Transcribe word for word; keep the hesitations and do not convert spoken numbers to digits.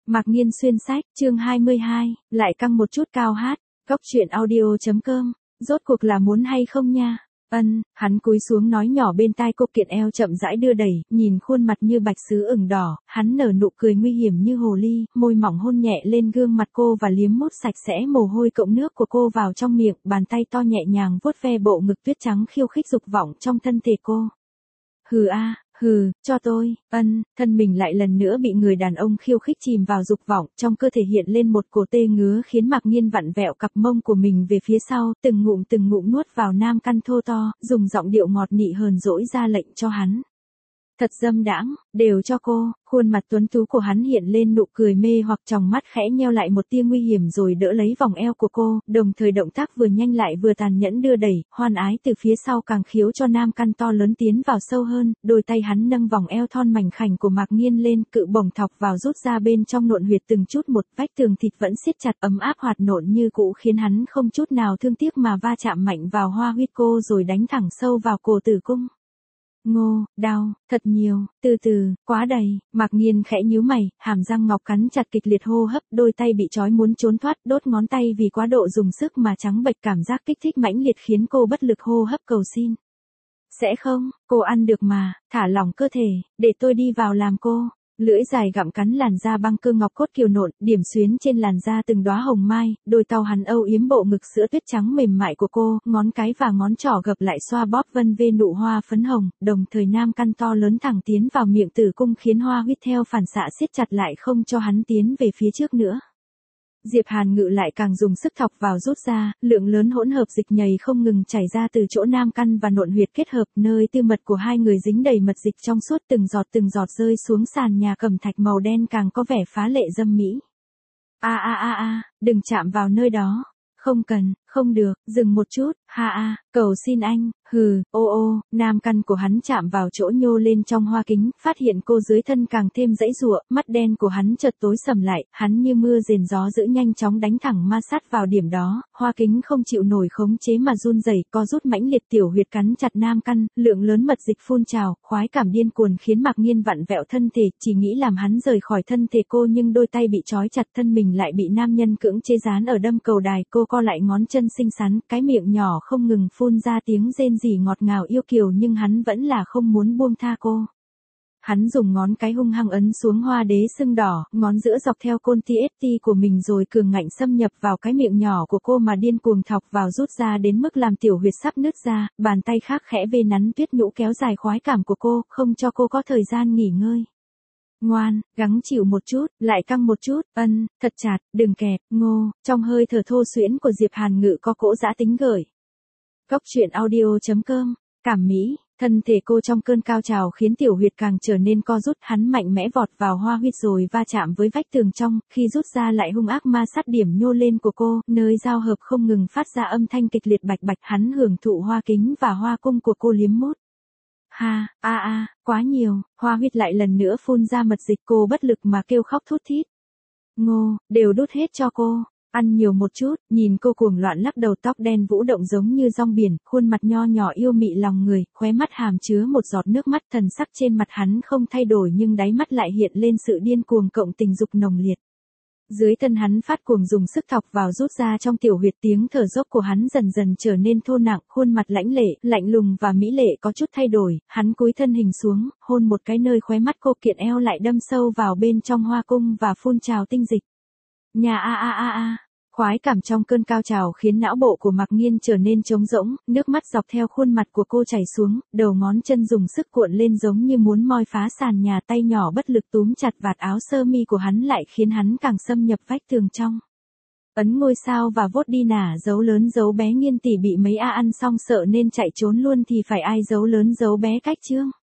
Mạc Nghiên xuyên sách, chương hai mươi hai, lại căng một chút cao hát, góc truyện audio.com, rốt cuộc là muốn hay không nha? Ân, hắn cúi xuống nói nhỏ bên tai cô, kiện eo chậm rãi đưa đẩy, nhìn khuôn mặt như bạch sứ ửng đỏ, hắn nở nụ cười nguy hiểm như hồ ly, môi mỏng hôn nhẹ lên gương mặt cô và liếm mút sạch sẽ mồ hôi cộng nước của cô vào trong miệng, bàn tay to nhẹ nhàng vuốt ve bộ ngực tuyết trắng khiêu khích dục vọng trong thân thể cô. Hừ a, hừ, cho tôi, ân, thân mình lại lần nữa bị người đàn ông khiêu khích chìm vào dục vọng, trong cơ thể hiện lên một cổ tê ngứa khiến Mạc Nghiên vặn vẹo cặp mông của mình về phía sau, từng ngụm từng ngụm nuốt vào nam căn thô to, dùng giọng điệu ngọt nị hờn dỗi ra lệnh cho hắn. Thật dâm đãng, đều cho cô, khuôn mặt tuấn tú của hắn hiện lên nụ cười mê hoặc, tròng mắt khẽ nheo lại một tia nguy hiểm rồi đỡ lấy vòng eo của cô, đồng thời động tác vừa nhanh lại vừa tàn nhẫn đưa đẩy, hoan ái từ phía sau càng khiếu cho nam căn to lớn tiến vào sâu hơn, đôi tay hắn nâng vòng eo thon mảnh khảnh của Mạc Nghiên lên, cự bổng thọc vào rút ra bên trong nộn huyệt từng chút một, vách tường thịt vẫn siết chặt ấm áp hoạt nộn như cũ khiến hắn không chút nào thương tiếc mà va chạm mạnh vào hoa huyết cô rồi đánh thẳng sâu vào cổ tử cung. Ngô, đau, thật nhiều, từ từ, quá đầy, Mạc Nghiên khẽ nhíu mày, hàm răng ngọc cắn chặt kịch liệt hô hấp, đôi tay bị trói muốn trốn thoát, đốt ngón tay vì quá độ dùng sức mà trắng bệch, cảm giác kích thích mãnh liệt khiến cô bất lực hô hấp cầu xin. Sẽ không, cô ăn được mà, thả lỏng cơ thể, để tôi đi vào làm cô. Lưỡi dài gặm cắn làn da băng cơ ngọc cốt kiều nộn, điểm xuyến trên làn da từng đóa hồng mai, đôi tàu hắn âu yếm bộ ngực sữa tuyết trắng mềm mại của cô, ngón cái và ngón trỏ gập lại xoa bóp vân vê nụ hoa phấn hồng, đồng thời nam căn to lớn thẳng tiến vào miệng tử cung khiến hoa huyết theo phản xạ siết chặt lại không cho hắn tiến về phía trước nữa. Diệp Hàn Ngự lại càng dùng sức thọc vào rút ra, lượng lớn hỗn hợp dịch nhầy không ngừng chảy ra từ chỗ nam căn và nộn huyệt kết hợp, nơi tư mật của hai người dính đầy mật dịch trong suốt, từng giọt từng giọt rơi xuống sàn nhà cẩm thạch màu đen càng có vẻ phá lệ dâm mỹ. A a a a, đừng chạm vào nơi đó. Không cần, không được, dừng một chút, ha a, cầu xin anh, hừ, ô ô, nam căn của hắn chạm vào chỗ nhô lên trong hoa kính, phát hiện cô dưới thân càng thêm dãy giụa, mắt đen của hắn chợt tối sầm lại, hắn như mưa rền gió dữ nhanh chóng đánh thẳng ma sát vào điểm đó, hoa kính không chịu nổi khống chế mà run rẩy, co rút mãnh liệt, tiểu huyệt cắn chặt nam căn, lượng lớn mật dịch phun trào, khoái cảm điên cuồng khiến Mạc Nghiên vặn vẹo thân thể, chỉ nghĩ làm hắn rời khỏi thân thể cô nhưng đôi tay bị trói chặt, thân mình lại bị nam nhân cưỡng chế dán ở đâm cầu đài, cô co lại ngón chân xinh xắn, cái miệng nhỏ không ngừng phun ra tiếng rên rỉ ngọt ngào yêu kiều nhưng hắn vẫn là không muốn buông tha cô. Hắn dùng ngón cái hung hăng ấn xuống hoa đế sưng đỏ, ngón giữa dọc theo côn tê ét tê của mình rồi cường ngạnh xâm nhập vào cái miệng nhỏ của cô mà điên cuồng thọc vào rút ra đến mức làm tiểu huyệt sắp nứt ra, bàn tay khác khẽ vê nắn tuyết nhũ kéo dài khoái cảm của cô, không cho cô có thời gian nghỉ ngơi. Ngoan, gắng chịu một chút, lại căng một chút, ân, thật chặt, đừng kẹp, ngô, trong hơi thở thô xuyễn của Diệp Hàn Ngự có cỗ dã tính gởi. Góc truyện audio.com, cảm mỹ, thân thể cô trong cơn cao trào khiến tiểu huyệt càng trở nên co rút, hắn mạnh mẽ vọt vào hoa huyệt rồi va chạm với vách tường trong, khi rút ra lại hung ác ma sát điểm nhô lên của cô, nơi giao hợp không ngừng phát ra âm thanh kịch liệt bạch bạch, hắn hưởng thụ hoa kính và hoa cung của cô liếm mút. Ha, a a, quá nhiều, hoa huyết lại lần nữa phun ra mật dịch, cô bất lực mà kêu khóc thút thít. Ngô, đều đút hết cho cô, ăn nhiều một chút, nhìn cô cuồng loạn lắc đầu, tóc đen vũ động giống như rong biển, khuôn mặt nho nhỏ yêu mị lòng người, khóe mắt hàm chứa một giọt nước mắt, thần sắc trên mặt hắn không thay đổi nhưng đáy mắt lại hiện lên sự điên cuồng cộng tình dục nồng liệt. Dưới thân hắn phát cuồng dùng sức thọc vào rút ra trong tiểu huyệt, tiếng thở dốc của hắn dần dần trở nên thô nặng, khuôn mặt lãnh lệ, lạnh lùng và mỹ lệ có chút thay đổi, hắn cúi thân hình xuống, hôn một cái nơi khóe mắt cô, kiện eo lại đâm sâu vào bên trong hoa cung và phun trào tinh dịch. Nhà a a a a. Khoái cảm trong cơn cao trào khiến não bộ của Mạc Nghiên trở nên trống rỗng, nước mắt dọc theo khuôn mặt của cô chảy xuống, đầu ngón chân dùng sức cuộn lên giống như muốn moi phá sàn nhà, tay nhỏ bất lực túm chặt vạt áo sơ mi của hắn lại khiến hắn càng xâm nhập vách tường trong. Ấn ngôi sao và vote đi nả, dấu lớn dấu bé, Nghiên tỷ bị mấy a ăn xong sợ nên chạy trốn luôn thì phải ai dấu lớn dấu bé cách chương.